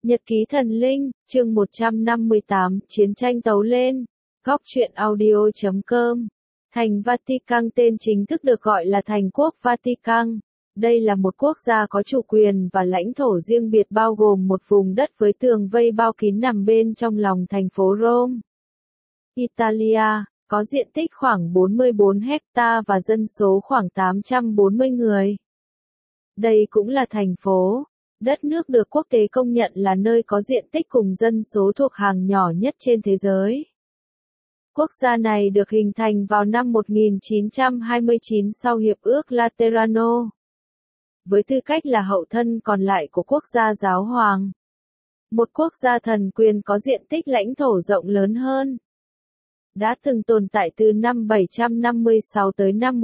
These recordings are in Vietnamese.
Nhật ký thần linh, chương 158, chiến tranh tấu lên. Góc truyện audio.com. Thành Vatican tên chính thức được gọi là Thành quốc Vatican. Đây là một quốc gia có chủ quyền và lãnh thổ riêng biệt bao gồm một vùng đất với tường vây bao kín nằm bên trong lòng thành phố Rome, Italia, có diện tích khoảng 44 hecta và dân số khoảng 840 người. Đây cũng là thành phố, đất nước được quốc tế công nhận là nơi có diện tích cùng dân số thuộc hàng nhỏ nhất trên thế giới. Quốc gia này được hình thành vào năm 1929 sau Hiệp ước Laterano, với tư cách là hậu thân còn lại của quốc gia giáo hoàng. Một quốc gia thần quyền có diện tích lãnh thổ rộng lớn hơn. Đã từng tồn tại từ năm 756 tới năm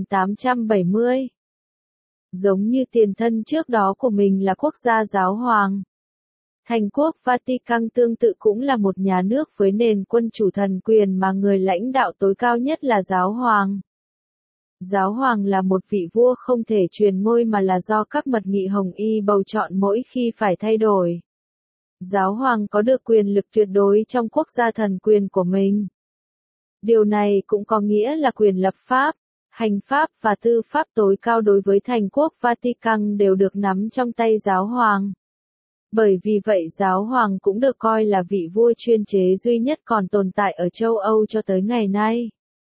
1870. Giống như tiền thân trước đó của mình là quốc gia giáo hoàng. Thành quốc Vatican tương tự cũng là một nhà nước với nền quân chủ thần quyền mà người lãnh đạo tối cao nhất là giáo hoàng. Giáo hoàng là một vị vua không thể truyền ngôi mà là do các mật nghị Hồng Y bầu chọn mỗi khi phải thay đổi. Giáo hoàng có được quyền lực tuyệt đối trong quốc gia thần quyền của mình. Điều này cũng có nghĩa là quyền lập pháp, hành pháp và tư pháp tối cao đối với thành quốc Vatican đều được nắm trong tay giáo hoàng. Bởi vì vậy giáo hoàng cũng được coi là vị vua chuyên chế duy nhất còn tồn tại ở châu Âu cho tới ngày nay.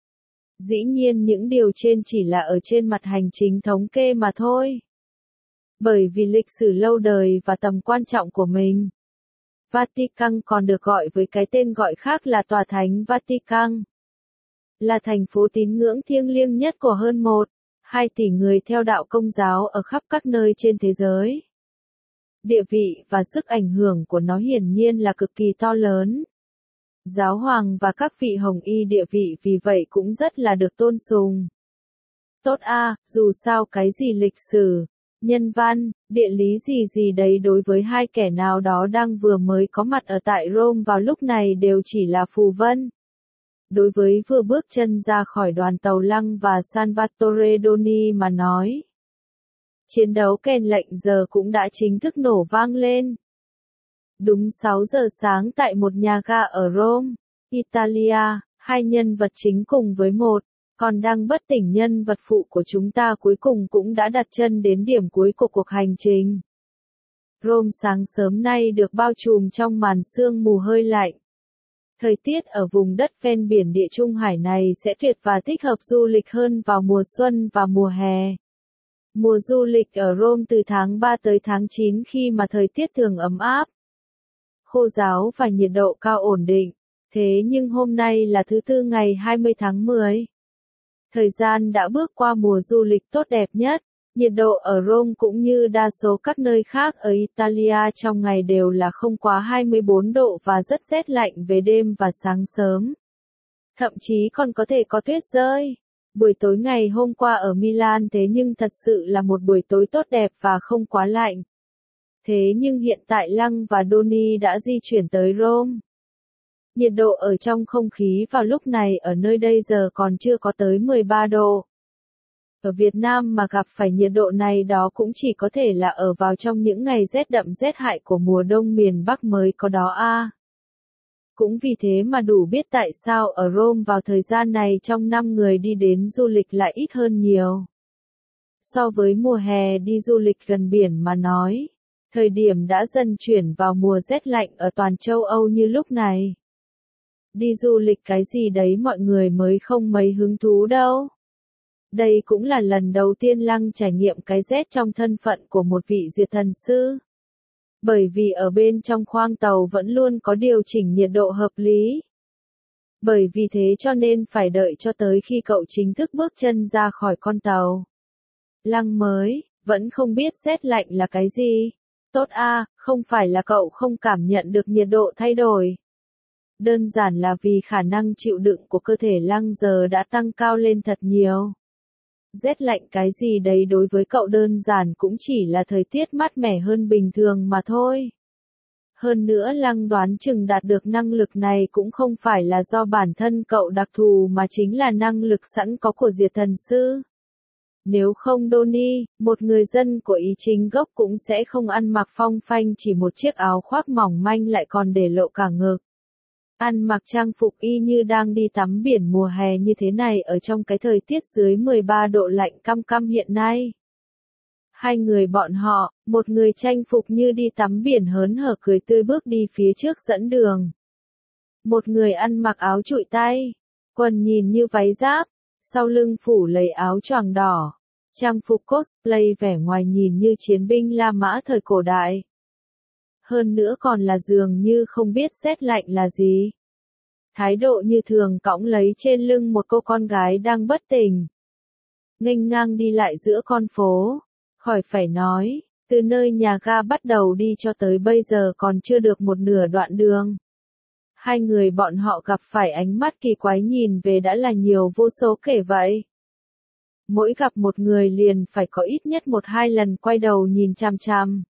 Dĩ nhiên những điều trên chỉ là ở trên mặt hành chính thống kê mà thôi. Bởi vì lịch sử lâu đời và tầm quan trọng của mình, Vatican còn được gọi với cái tên gọi khác là Tòa Thánh Vatican. Là thành phố tín ngưỡng thiêng liêng nhất của hơn 1,2 tỷ người theo đạo Công giáo ở khắp các nơi trên thế giới. Địa vị và sức ảnh hưởng của nó hiển nhiên là cực kỳ to lớn. Giáo hoàng và các vị Hồng Y địa vị vì vậy cũng rất là được tôn sùng. Tốt dù sao cái gì lịch sử, nhân văn, địa lý gì đấy đối với hai kẻ nào đó đang vừa mới có mặt ở tại Rome vào lúc này đều chỉ là phù vân. Đối với vừa bước chân ra khỏi đoàn tàu lăng và Salvatore Doni mà nói, chiến đấu kèn lệnh giờ cũng đã chính thức nổ vang lên. Đúng 6 giờ sáng tại một nhà ga ở Rome, Italia, hai nhân vật chính cùng với còn đang bất tỉnh nhân vật phụ của chúng ta cuối cùng cũng đã đặt chân đến điểm cuối của cuộc hành trình. Rome sáng sớm nay được bao trùm trong màn sương mù hơi lạnh. Thời tiết ở vùng đất ven biển Địa Trung Hải này sẽ tuyệt và thích hợp du lịch hơn vào mùa xuân và mùa hè. Mùa du lịch ở Rome từ tháng 3 tới tháng 9 khi mà thời tiết thường ấm áp, khô ráo và nhiệt độ cao ổn định. Thế nhưng hôm nay là thứ Tư ngày 20 tháng 10. Thời gian đã bước qua mùa du lịch tốt đẹp nhất. Nhiệt độ ở Rome cũng như đa số các nơi khác ở Italia trong ngày đều là không quá 24 độ và rất rét lạnh về đêm và sáng sớm. Thậm chí còn có thể có tuyết rơi. Buổi tối ngày hôm qua ở Milan thế nhưng thật sự là một buổi tối tốt đẹp và không quá lạnh. Thế nhưng hiện tại Lăng và Doni đã di chuyển tới Rome. Nhiệt độ ở trong không khí vào lúc này ở nơi đây giờ còn chưa có tới 13 độ. Ở Việt Nam mà gặp phải nhiệt độ này đó cũng chỉ có thể là ở vào trong những ngày rét đậm rét hại của mùa đông miền Bắc mới có đó Cũng vì thế mà đủ biết tại sao ở Rome vào thời gian này trong năm người đi đến du lịch lại ít hơn nhiều. So với mùa hè đi du lịch gần biển mà nói, thời điểm đã dần chuyển vào mùa rét lạnh ở toàn châu Âu như lúc này. Đi du lịch cái gì đấy mọi người mới không mấy hứng thú đâu. Đây cũng là lần đầu tiên Lăng trải nghiệm cái rét trong thân phận của một vị diệt thần sư. Bởi vì ở bên trong khoang tàu vẫn luôn có điều chỉnh nhiệt độ hợp lý. Bởi vì thế cho nên phải đợi cho tới khi cậu chính thức bước chân ra khỏi con tàu. Lăng mới, vẫn không biết rét lạnh là cái gì. Tốt không phải là cậu không cảm nhận được nhiệt độ thay đổi. Đơn giản là vì khả năng chịu đựng của cơ thể Lăng giờ đã tăng cao lên thật nhiều. Rét lạnh cái gì đấy đối với cậu đơn giản cũng chỉ là thời tiết mát mẻ hơn bình thường mà thôi. Hơn nữa Lăng đoán chừng đạt được năng lực này cũng không phải là do bản thân cậu đặc thù mà chính là năng lực sẵn có của diệt thần sư. Nếu không Donnie, một người dân của Ý chính gốc cũng sẽ không ăn mặc phong phanh chỉ một chiếc áo khoác mỏng manh lại còn để lộ cả ngực. Ăn mặc trang phục y như đang đi tắm biển mùa hè như thế này ở trong cái thời tiết dưới 13 độ lạnh căm căm hiện nay. Hai người bọn họ, một người trang phục như đi tắm biển hớn hở cười tươi bước đi phía trước dẫn đường. Một người ăn mặc áo trụi tay, quần nhìn như váy giáp, sau lưng phủ lấy áo choàng đỏ. Trang phục cosplay vẻ ngoài nhìn như chiến binh La Mã thời cổ đại. Hơn nữa còn là dường như không biết rét lạnh là gì. Thái độ như thường cõng lấy trên lưng một cô con gái đang bất tỉnh. Nghênh ngang đi lại giữa con phố. Khỏi phải nói, từ nơi nhà ga bắt đầu đi cho tới bây giờ còn chưa được một nửa đoạn đường. Hai người bọn họ gặp phải ánh mắt kỳ quái nhìn về đã là nhiều vô số kể vậy. Mỗi gặp một người liền phải có ít nhất 1-2 lần quay đầu nhìn chằm chằm.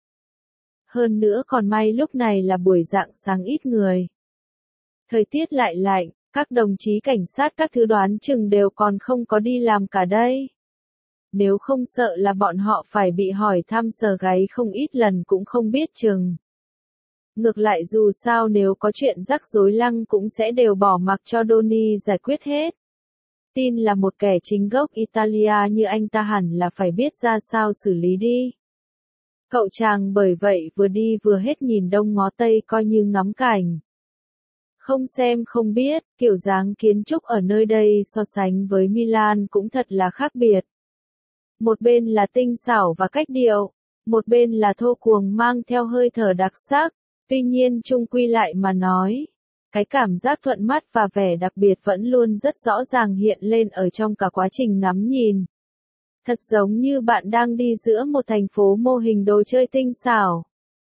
Hơn nữa còn may lúc này là buổi rạng sáng ít người. Thời tiết lại lạnh, các đồng chí cảnh sát các thứ đoán chừng đều còn không có đi làm cả đây. Nếu không sợ là bọn họ phải bị hỏi thăm sờ gáy không ít lần cũng không biết chừng. Ngược lại dù sao nếu có chuyện rắc rối Lăng cũng sẽ đều bỏ mặc cho Donnie giải quyết hết. Tin là một kẻ chính gốc Italia như anh ta hẳn là phải biết ra sao xử lý đi. Cậu chàng bởi vậy vừa đi vừa hết nhìn đông ngó tây coi như ngắm cảnh. Không xem không biết, kiểu dáng kiến trúc ở nơi đây so sánh với Milan cũng thật là khác biệt. Một bên là tinh xảo và cách điệu, một bên là thô cuồng mang theo hơi thở đặc sắc, tuy nhiên chung quy lại mà nói. Cái cảm giác thuận mắt và vẻ đặc biệt vẫn luôn rất rõ ràng hiện lên ở trong cả quá trình ngắm nhìn. Thật giống như bạn đang đi giữa một thành phố mô hình đồ chơi tinh xảo.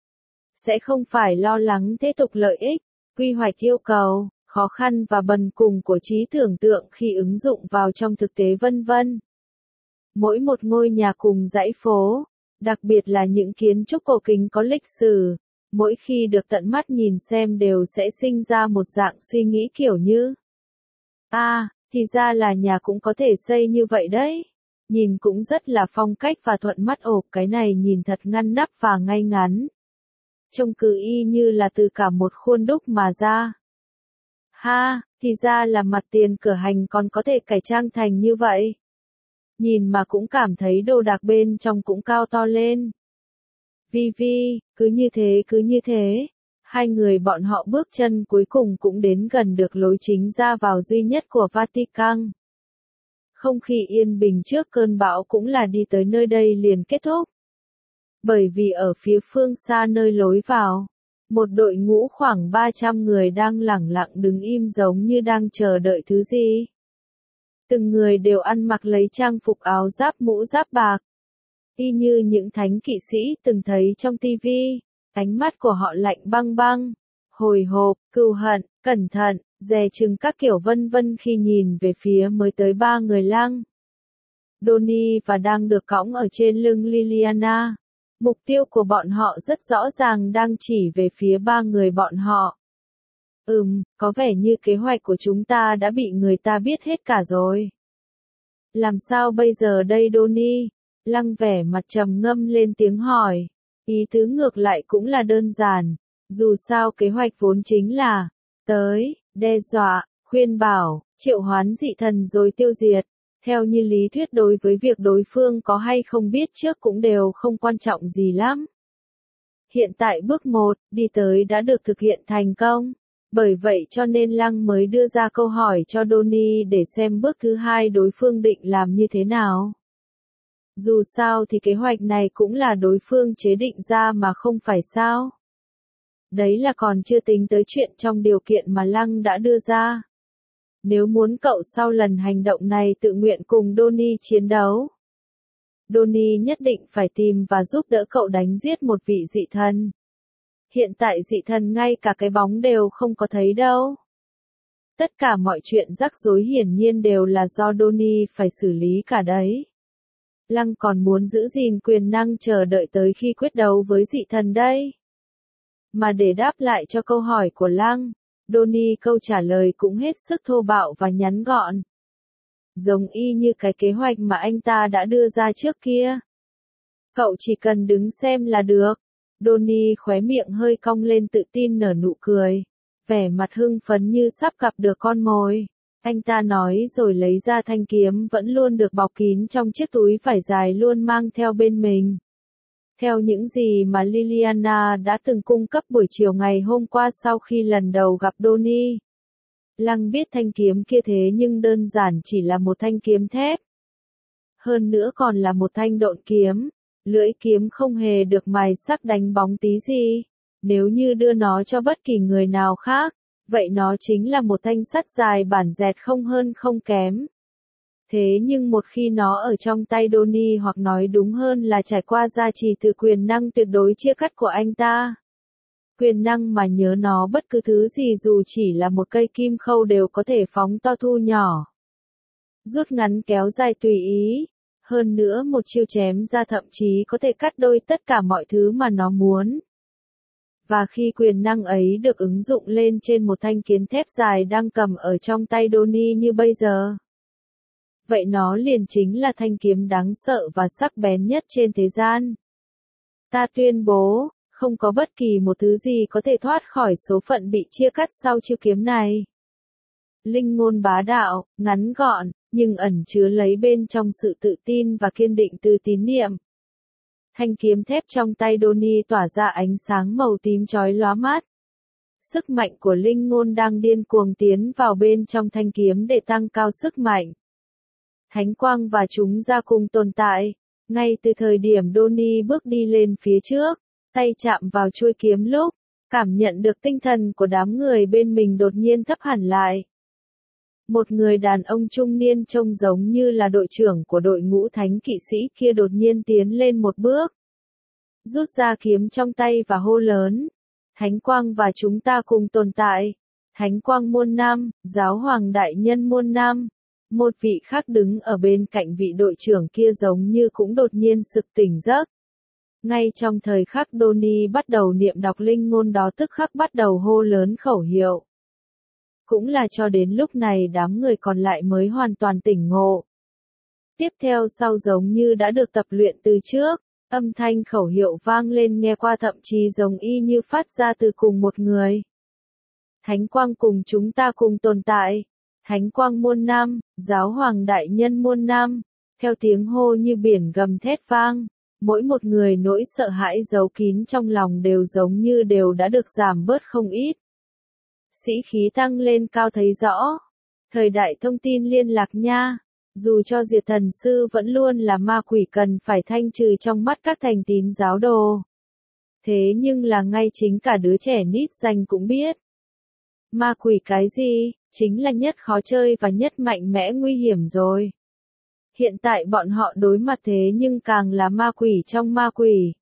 Sẽ không phải lo lắng thế tục lợi ích, quy hoạch yêu cầu, khó khăn và bần cùng của trí tưởng tượng khi ứng dụng vào trong thực tế vân vân. Mỗi một ngôi nhà cùng dãy phố, đặc biệt là những kiến trúc cổ kính có lịch sử, mỗi khi được tận mắt nhìn xem đều sẽ sinh ra một dạng suy nghĩ kiểu như thì ra là nhà cũng có thể xây như vậy đấy. Nhìn cũng rất là phong cách và thuận mắt cái này nhìn thật ngăn nắp và ngay ngắn. Trông cứ y như là từ cả một khuôn đúc mà ra. Thì ra là mặt tiền cửa hành còn có thể cải trang thành như vậy. Nhìn mà cũng cảm thấy đồ đạc bên trong cũng cao to lên. Vi, cứ như thế. Hai người bọn họ bước chân cuối cùng cũng đến gần được lối chính ra vào duy nhất của Vatican. Không khí yên bình trước cơn bão cũng là đi tới nơi đây liền kết thúc. Bởi vì ở phía phương xa nơi lối vào, một đội ngũ khoảng 300 người đang lẳng lặng đứng im giống như đang chờ đợi thứ gì. Từng người đều ăn mặc lấy trang phục áo giáp mũ giáp bạc. Y như những thánh kỵ sĩ từng thấy trong tivi, ánh mắt của họ lạnh băng băng, hồi hộp, cừu hận, cẩn thận, dè chừng các kiểu vân vân khi nhìn về phía mới tới 3 người Lăng. Donnie và đang được cõng ở trên lưng Liliana. Mục tiêu của bọn họ rất rõ ràng đang chỉ về phía 3 người bọn họ. Có vẻ như kế hoạch của chúng ta đã bị người ta biết hết cả rồi. Làm sao bây giờ đây Donnie? Lăng vẻ mặt trầm ngâm lên tiếng hỏi. Ý tứ ngược lại cũng là đơn giản. Dù sao kế hoạch vốn chính là tới, đe dọa, khuyên bảo, triệu hoán dị thần rồi tiêu diệt. Theo như lý thuyết đối với việc đối phương có hay không biết trước cũng đều không quan trọng gì lắm. Hiện tại bước 1, đi tới đã được thực hiện thành công. Bởi vậy cho nên Lăng mới đưa ra câu hỏi cho Donnie để xem bước thứ 2 đối phương định làm như thế nào. Dù sao thì kế hoạch này cũng là đối phương chế định ra mà không phải sao. Đấy là còn chưa tính tới chuyện trong điều kiện mà Lăng đã đưa ra. Nếu muốn cậu sau lần hành động này tự nguyện cùng Donnie chiến đấu, Donnie nhất định phải tìm và giúp đỡ cậu đánh giết một vị dị thần. Hiện tại dị thần ngay cả cái bóng đều không có thấy đâu. Tất cả mọi chuyện rắc rối hiển nhiên đều là do Donnie phải xử lý cả đấy. Lăng còn muốn giữ gìn quyền năng chờ đợi tới khi quyết đấu với dị thần đây. Mà để đáp lại cho câu hỏi của Lăng, Donnie câu trả lời cũng hết sức thô bạo và ngắn gọn. giống y như cái kế hoạch mà anh ta đã đưa ra trước kia. Cậu chỉ cần đứng xem là được. Donnie khóe miệng hơi cong lên tự tin nở nụ cười, vẻ mặt hưng phấn như sắp gặp được con mồi. Anh ta nói rồi lấy ra thanh kiếm vẫn luôn được bọc kín trong chiếc túi vải dài luôn mang theo bên mình. Theo những gì mà Liliana đã từng cung cấp buổi chiều ngày hôm qua sau khi lần đầu gặp Donnie, Lăng biết thanh kiếm kia thế nhưng đơn giản chỉ là một thanh kiếm thép. Hơn nữa còn là một thanh độn kiếm, lưỡi kiếm không hề được mài sắc đánh bóng tí gì. Nếu như đưa nó cho bất kỳ người nào khác, vậy nó chính là một thanh sắt dài bản dẹt không hơn không kém. Thế nhưng một khi nó ở trong tay Donnie, hoặc nói đúng hơn là trải qua gia trì từ quyền năng tuyệt đối chia cắt của anh ta. Quyền năng mà nhớ nó bất cứ thứ gì dù chỉ là một cây kim khâu đều có thể phóng to thu nhỏ, rút ngắn kéo dài tùy ý. Hơn nữa một chiêu chém ra thậm chí có thể cắt đôi tất cả mọi thứ mà nó muốn. Và khi quyền năng ấy được ứng dụng lên trên một thanh kiếm thép dài đang cầm ở trong tay Donnie như bây giờ, vậy nó liền chính là thanh kiếm đáng sợ và sắc bén nhất trên thế gian. Ta tuyên bố, không có bất kỳ một thứ gì có thể thoát khỏi số phận bị chia cắt sau chiêu kiếm này. Linh ngôn bá đạo, ngắn gọn, nhưng ẩn chứa lấy bên trong sự tự tin và kiên định từ tín niệm. Thanh kiếm thép trong tay Donnie tỏa ra ánh sáng màu tím chói lóa mắt. Sức mạnh của linh ngôn đang điên cuồng tiến vào bên trong thanh kiếm để tăng cao sức mạnh. Thánh quang và chúng ra cùng tồn tại. Ngay từ thời điểm Donnie bước đi lên phía trước, tay chạm vào chuôi kiếm lúc, cảm nhận được tinh thần của đám người bên mình đột nhiên thấp hẳn lại. Một người đàn ông trung niên trông giống như là đội trưởng của đội ngũ thánh kỵ sĩ kia đột nhiên tiến lên một bước, rút ra kiếm trong tay và hô lớn: Thánh quang và chúng ta cùng tồn tại. Thánh quang muôn năm, giáo hoàng đại nhân muôn năm. Một vị khác đứng ở bên cạnh vị đội trưởng kia giống như cũng đột nhiên sực tỉnh giấc. Ngay trong thời khắc Donnie bắt đầu niệm đọc linh ngôn đó tức khắc bắt đầu hô lớn khẩu hiệu. Cũng là cho đến lúc này đám người còn lại mới hoàn toàn tỉnh ngộ. Tiếp theo sau giống như đã được tập luyện từ trước, âm thanh khẩu hiệu vang lên nghe qua thậm chí giống y như phát ra từ cùng một người. Thánh quang cùng chúng ta cùng tồn tại. Thánh quang muôn năm, giáo hoàng đại nhân muôn năm. Theo tiếng hô như biển gầm thét vang, mỗi một người nỗi sợ hãi giấu kín trong lòng đều giống như đều đã được giảm bớt không ít. Sĩ khí tăng lên cao thấy rõ. Thời đại thông tin liên lạc nha. Dù cho Diệt Thần Sư vẫn luôn là ma quỷ cần phải thanh trừ trong mắt các thành tín giáo đồ. Thế nhưng là ngay chính cả đứa trẻ nít danh cũng biết. Ma quỷ cái gì, chính là nhất khó chơi và nhất mạnh mẽ nguy hiểm rồi. Hiện tại bọn họ đối mặt thế nhưng càng là ma quỷ trong ma quỷ.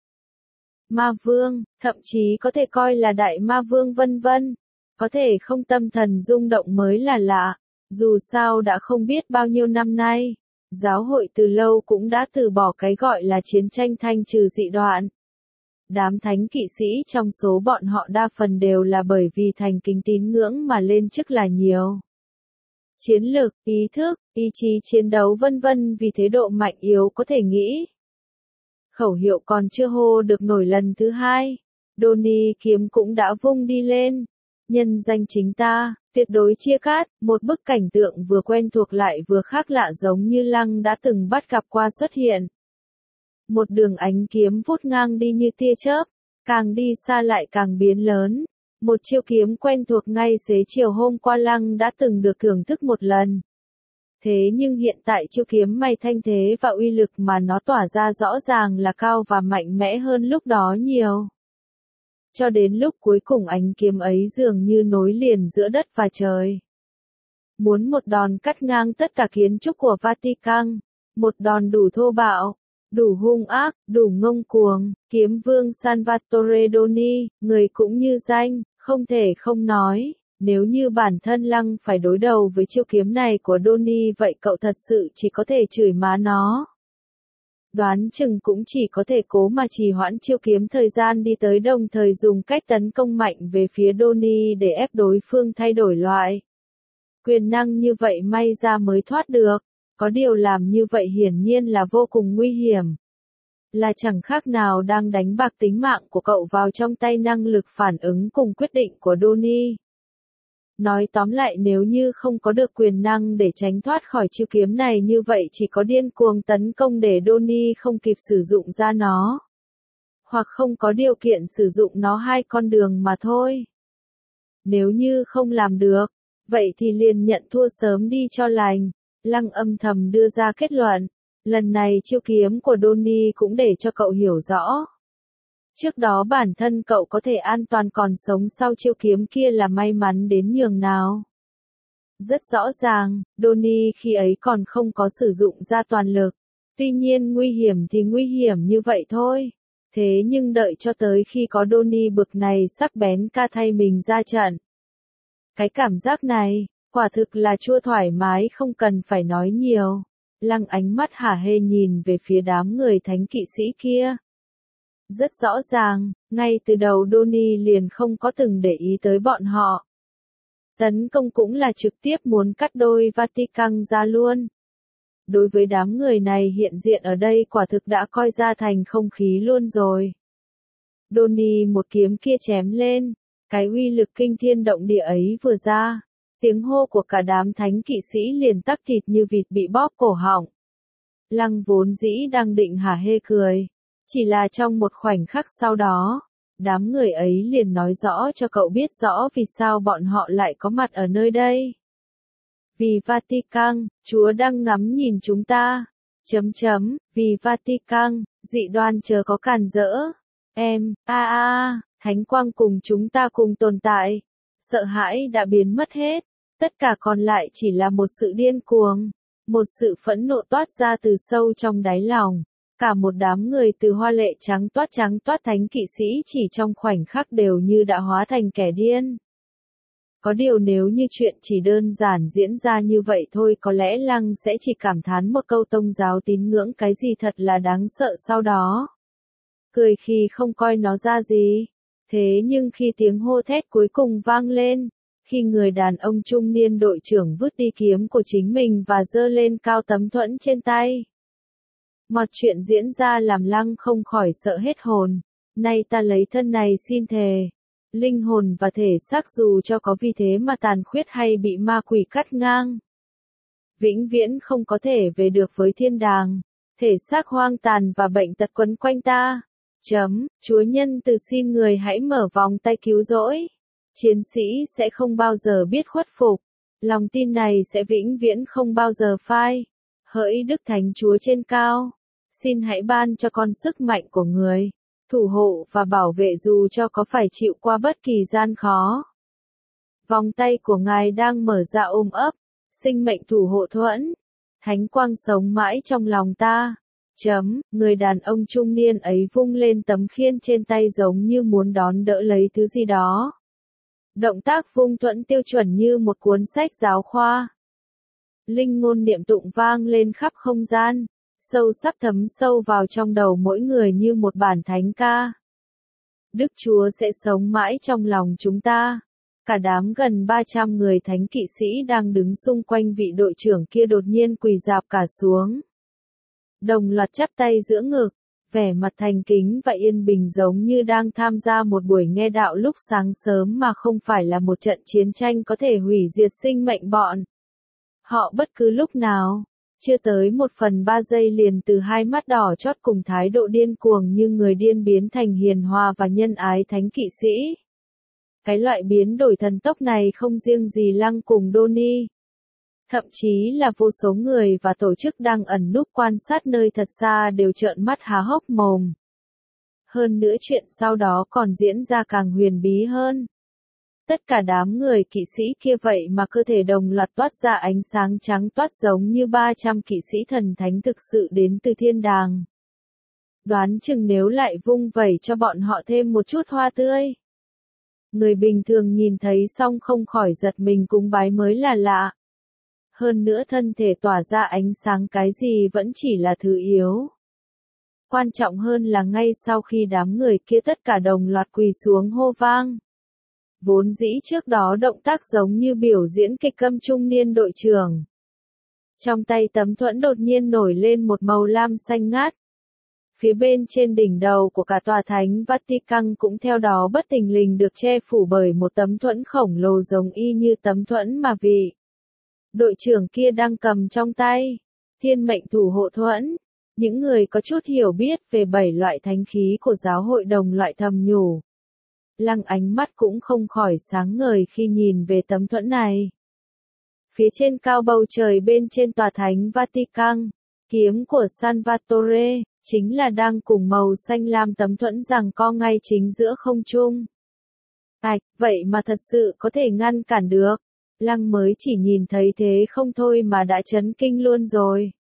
Ma vương, thậm chí có thể coi là đại ma vương vân vân. Có thể không tâm thần rung động mới là lạ. Dù sao đã không biết bao nhiêu năm nay, giáo hội từ lâu cũng đã từ bỏ cái gọi là chiến tranh thanh trừ dị đoạn. Đám thánh kỵ sĩ trong số bọn họ đa phần đều là bởi vì thành kính tín ngưỡng mà lên chức là nhiều. Chiến lược, ý thức, ý chí chiến đấu vân vân vì thế độ mạnh yếu có thể nghĩ. Khẩu hiệu còn chưa hô được nổi lần thứ hai, Donnie kiếm cũng đã vung đi lên. Nhân danh chính ta, tuyệt đối chia cắt, một bức cảnh tượng vừa quen thuộc lại vừa khác lạ giống như Lăng đã từng bắt gặp qua xuất hiện. Một đường ánh kiếm vút ngang đi như tia chớp, càng đi xa lại càng biến lớn. Một chiêu kiếm quen thuộc ngay xế chiều hôm qua Lăng đã từng được thưởng thức một lần. Thế nhưng hiện tại chiêu kiếm may thanh thế và uy lực mà nó tỏa ra rõ ràng là cao và mạnh mẽ hơn lúc đó nhiều. Cho đến lúc cuối cùng ánh kiếm ấy dường như nối liền giữa đất và trời. Muốn một đòn cắt ngang tất cả kiến trúc của Vatican, một đòn đủ thô bạo, đủ hung ác, đủ ngông cuồng, kiếm vương Salvatore Donnie, người cũng như danh, không thể không nói, nếu như bản thân Lăng phải đối đầu với chiêu kiếm này của Donnie vậy cậu thật sự chỉ có thể chửi má nó. Đoán chừng cũng chỉ có thể cố mà trì hoãn chiêu kiếm thời gian đi tới đồng thời dùng cách tấn công mạnh về phía Donnie để ép đối phương thay đổi loại. Quyền năng như vậy may ra mới thoát được. Có điều làm như vậy hiển nhiên là vô cùng nguy hiểm. Là chẳng khác nào đang đánh bạc tính mạng của cậu vào trong tay năng lực phản ứng cùng quyết định của Donnie. Nói tóm lại, nếu như không có được quyền năng để tránh thoát khỏi chiêu kiếm này, như vậy chỉ có điên cuồng tấn công để Donnie không kịp sử dụng ra nó. Hoặc không có điều kiện sử dụng nó, hai con đường mà thôi. Nếu như không làm được, vậy thì liền nhận thua sớm đi cho lành. Lăng âm thầm đưa ra kết luận. Lần này chiêu kiếm của Donnie cũng để cho cậu hiểu rõ. Trước đó bản thân cậu có thể an toàn còn sống sau chiêu kiếm kia là may mắn đến nhường nào. Rất rõ ràng, Donnie khi ấy còn không có sử dụng ra toàn lực. Tuy nhiên nguy hiểm thì nguy hiểm như vậy thôi. Thế nhưng đợi cho tới khi có Donnie bực này sắc bén ca thay mình ra trận. Cái cảm giác này, quả thực là chua thoải mái không cần phải nói nhiều. Lăng ánh mắt hả hê nhìn về phía đám người thánh kỵ sĩ kia. Rất rõ ràng, ngay từ đầu Donnie liền không có từng để ý tới bọn họ. Tấn công cũng là trực tiếp muốn cắt đôi Vatican ra luôn. Đối với đám người này hiện diện ở đây quả thực đã coi ra thành không khí luôn rồi. Donnie một kiếm kia chém lên, cái uy lực kinh thiên động địa ấy vừa ra. Tiếng hô của cả đám thánh kỵ sĩ liền tắc thịt như vịt bị bóp cổ họng. Lăng vốn dĩ đang định hả hê cười. Chỉ là trong một khoảnh khắc sau đó, đám người ấy liền nói rõ cho cậu biết rõ vì sao bọn họ lại có mặt ở nơi đây. Vì Vatican, Chúa đang ngắm nhìn chúng ta. Vì Vatican, dị đoan chớ có cản rỡ. Thánh quang cùng chúng ta cùng tồn tại. Sợ hãi đã biến mất hết. Tất cả còn lại chỉ là một sự điên cuồng. Một sự phẫn nộ toát ra từ sâu trong đáy lòng. Cả một đám người từ hoa lệ trắng toát thánh kỵ sĩ chỉ trong khoảnh khắc đều như đã hóa thành kẻ điên. Có điều nếu như chuyện chỉ đơn giản diễn ra như vậy thôi, có lẽ Lăng sẽ chỉ cảm thán một câu tôn giáo tín ngưỡng cái gì thật là đáng sợ sau đó. Cười khi không coi nó ra gì. Thế nhưng khi tiếng hô thét cuối cùng vang lên, khi người đàn ông trung niên đội trưởng vứt đi kiếm của chính mình và giơ lên cao tấm thuẫn trên tay. Mọi chuyện diễn ra làm Lăng không khỏi sợ hết hồn. Nay ta lấy thân này xin thề. Linh hồn và thể xác dù cho có vì thế mà tàn khuyết hay bị ma quỷ cắt ngang, vĩnh viễn không có thể về được với thiên đàng. Thể xác hoang tàn và bệnh tật quấn quanh ta. Chúa nhân từ xin người hãy mở vòng tay cứu rỗi. Chiến sĩ sẽ không bao giờ biết khuất phục. Lòng tin này sẽ vĩnh viễn không bao giờ phai. Hỡi Đức Thánh Chúa trên cao, xin hãy ban cho con sức mạnh của người, thủ hộ và bảo vệ dù cho có phải chịu qua bất kỳ gian khó. Vòng tay của Ngài đang mở ra ôm ấp, sinh mệnh thủ hộ thuẫn. Thánh quang sống mãi trong lòng ta. Người đàn ông trung niên ấy vung lên tấm khiên trên tay giống như muốn đón đỡ lấy thứ gì đó. Động tác vung thuẫn tiêu chuẩn như một cuốn sách giáo khoa. Linh ngôn niệm tụng vang lên khắp không gian, sâu sắc thấm sâu vào trong đầu mỗi người như một bản thánh ca. Đức Chúa sẽ sống mãi trong lòng chúng ta. Cả đám gần 300 người thánh kỵ sĩ đang đứng xung quanh vị đội trưởng kia đột nhiên quỳ rạp cả xuống. Đồng loạt chắp tay giữa ngực, vẻ mặt thành kính và yên bình giống như đang tham gia một buổi nghe đạo lúc sáng sớm mà không phải là một trận chiến tranh có thể hủy diệt sinh mệnh bọn họ bất cứ lúc nào. Chưa tới 1/3 giây liền từ hai mắt đỏ chót cùng thái độ điên cuồng như người điên biến thành hiền hòa và nhân ái thánh kỵ sĩ. Cái loại biến đổi thần tốc này không riêng gì Lăng cùng Donnie. Thậm chí là vô số người và tổ chức đang ẩn núp quan sát nơi thật xa đều trợn mắt há hốc mồm. Hơn nữa chuyện sau đó còn diễn ra càng huyền bí hơn. Tất cả đám người kỵ sĩ kia vậy mà cơ thể đồng loạt toát ra ánh sáng trắng toát giống như 300 kỵ sĩ thần thánh thực sự đến từ thiên đàng. Đoán chừng nếu lại vung vẩy cho bọn họ thêm một chút hoa tươi, người bình thường nhìn thấy xong không khỏi giật mình cúng bái mới là lạ. Hơn nữa thân thể tỏa ra ánh sáng cái gì vẫn chỉ là thứ yếu. Quan trọng hơn là ngay sau khi đám người kia tất cả đồng loạt quỳ xuống hô vang. Vốn dĩ trước đó động tác giống như biểu diễn kịch câm trung niên đội trưởng Trong tay tấm thuẫn đột nhiên nổi lên một màu lam xanh ngát. Phía bên trên đỉnh đầu của cả tòa thánh Vatican cũng theo đó bất thình lình được che phủ bởi một tấm thuẫn khổng lồ giống y như tấm thuẫn mà vị đội trưởng kia đang cầm trong tay. Thiên mệnh thủ hộ thuẫn. Những người có chút hiểu biết về 7 loại thánh khí của giáo hội đồng loại thầm nhủ. Lăng ánh mắt cũng không khỏi sáng ngời khi nhìn về tấm thuẫn này. Phía trên cao bầu trời bên trên tòa thánh Vatican, kiếm của Salvatore, chính là đang cùng màu xanh lam tấm thuẫn giằng co ngay chính giữa không trung. Vậy mà thật sự có thể ngăn cản được. Lăng mới chỉ nhìn thấy thế không thôi mà đã chấn kinh luôn rồi.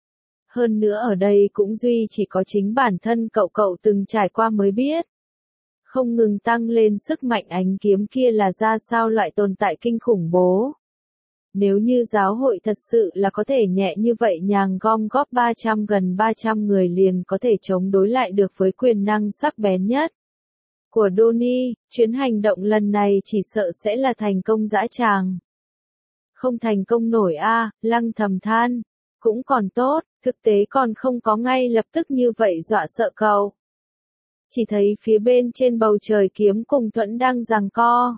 Hơn nữa ở đây cũng duy chỉ có chính bản thân cậu từng trải qua mới biết. Không ngừng tăng lên sức mạnh ánh kiếm kia là ra sao loại tồn tại kinh khủng bố. Nếu như giáo hội thật sự là có thể nhẹ như vậy nhàng gom góp gần 300 người liền có thể chống đối lại được với quyền năng sắc bén nhất của Donnie, chuyến hành động lần này chỉ sợ sẽ là thành công dã tràng. Không thành công nổi Lăng thầm than. Cũng còn tốt, thực tế còn không có ngay lập tức như vậy dọa sợ cậu. Chỉ thấy phía bên trên bầu trời kiếm cùng thuẫn đang giằng co.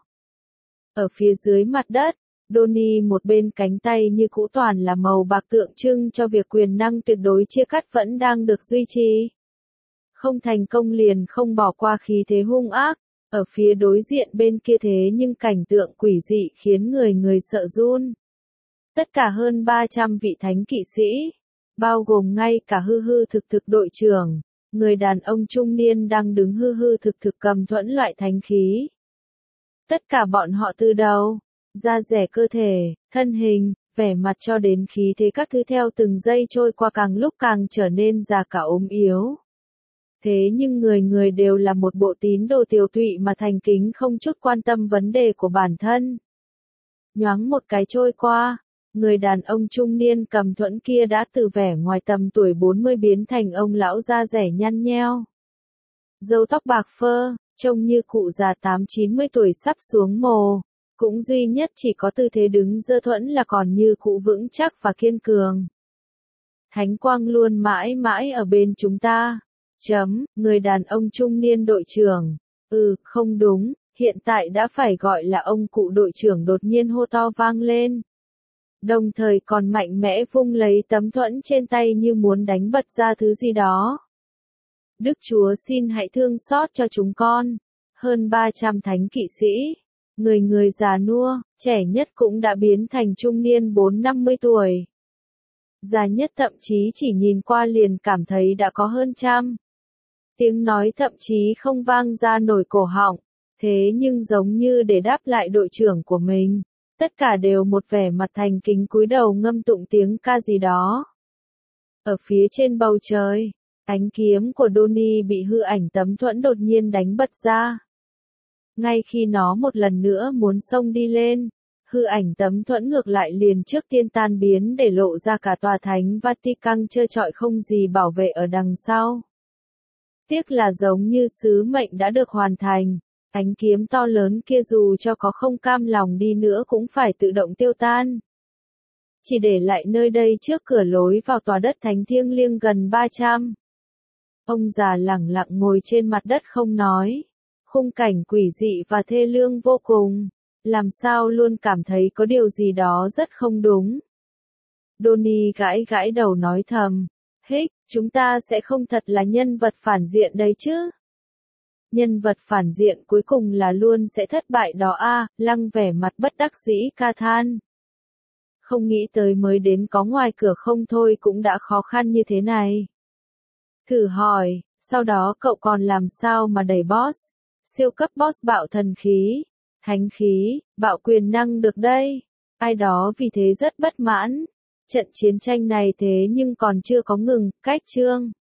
Ở phía dưới mặt đất, Donnie một bên cánh tay như cũ toàn là màu bạc tượng trưng cho việc quyền năng tuyệt đối chia cắt vẫn đang được duy trì. Không thành công liền không bỏ qua khí thế hung ác, ở phía đối diện bên kia thế nhưng cảnh tượng quỷ dị khiến người sợ run. Tất cả hơn 300 vị thánh kỵ sĩ, bao gồm ngay cả hư thực đội trưởng, người đàn ông trung niên đang đứng hư thực cầm thuẫn loại thánh khí. Tất cả bọn họ từ đầu, da dẻ cơ thể, thân hình, vẻ mặt cho đến khí thế các thứ theo từng giây trôi qua càng lúc càng trở nên già cả ốm yếu. Thế nhưng người đều là một bộ tín đồ tiều tụy mà thành kính không chút quan tâm vấn đề của bản thân. Nhoáng một cái trôi qua, người đàn ông trung niên cầm thuẫn kia đã từ vẻ ngoài tầm tuổi 40 biến thành ông lão da dẻ nhăn nheo. Râu tóc bạc phơ, trông như cụ già 8-90 tuổi sắp xuống mồ. Cũng duy nhất chỉ có tư thế đứng giơ thuẫn là còn như cụ vững chắc và kiên cường. Thánh quang luôn mãi mãi ở bên chúng ta. Người đàn ông trung niên đội trưởng. Không đúng, hiện tại đã phải gọi là ông cụ đội trưởng đột nhiên hô to vang lên. Đồng thời còn mạnh mẽ vung lấy tấm thuẫn trên tay như muốn đánh bật ra thứ gì đó. Đức Chúa xin hãy thương xót cho chúng con. Hơn 300 thánh kỵ sĩ. Người già nua, trẻ nhất cũng đã biến thành trung niên 4-50 tuổi. Già nhất thậm chí chỉ nhìn qua liền cảm thấy đã có hơn 100. Tiếng nói thậm chí không vang ra nổi cổ họng, thế nhưng giống như để đáp lại đội trưởng của mình, tất cả đều một vẻ mặt thành kính cúi đầu ngâm tụng tiếng ca gì đó. Ở phía trên bầu trời, ánh kiếm của Donnie bị hư ảnh tấm thuẫn đột nhiên đánh bật ra. Ngay khi nó một lần nữa muốn xông đi lên, hư ảnh tấm thuẫn ngược lại liền trước tiên tan biến để lộ ra cả tòa thánh Vatican trơ trọi không gì bảo vệ ở đằng sau. Tiếc là giống như sứ mệnh đã được hoàn thành, ánh kiếm to lớn kia dù cho có không cam lòng đi nữa cũng phải tự động tiêu tan. Chỉ để lại nơi đây trước cửa lối vào tòa đất thánh thiêng liêng gần 300. Ông già lẳng lặng ngồi trên mặt đất không nói. Khung cảnh quỷ dị và thê lương vô cùng, làm sao luôn cảm thấy có điều gì đó rất không đúng. Donnie gãi đầu nói thầm, chúng ta sẽ không thật là nhân vật phản diện đấy chứ. Nhân vật phản diện cuối cùng là luôn sẽ thất bại đó Lăng vẻ mặt bất đắc dĩ ca than. Không nghĩ tới mới đến có ngoài cửa không thôi cũng đã khó khăn như thế này. Thử hỏi, sau đó cậu còn làm sao mà đẩy boss? Siêu cấp boss bạo thần khí, thánh khí, bạo quyền năng được đây. Ai đó vì thế rất bất mãn. Trận chiến tranh này thế nhưng còn chưa có ngừng, cách chương.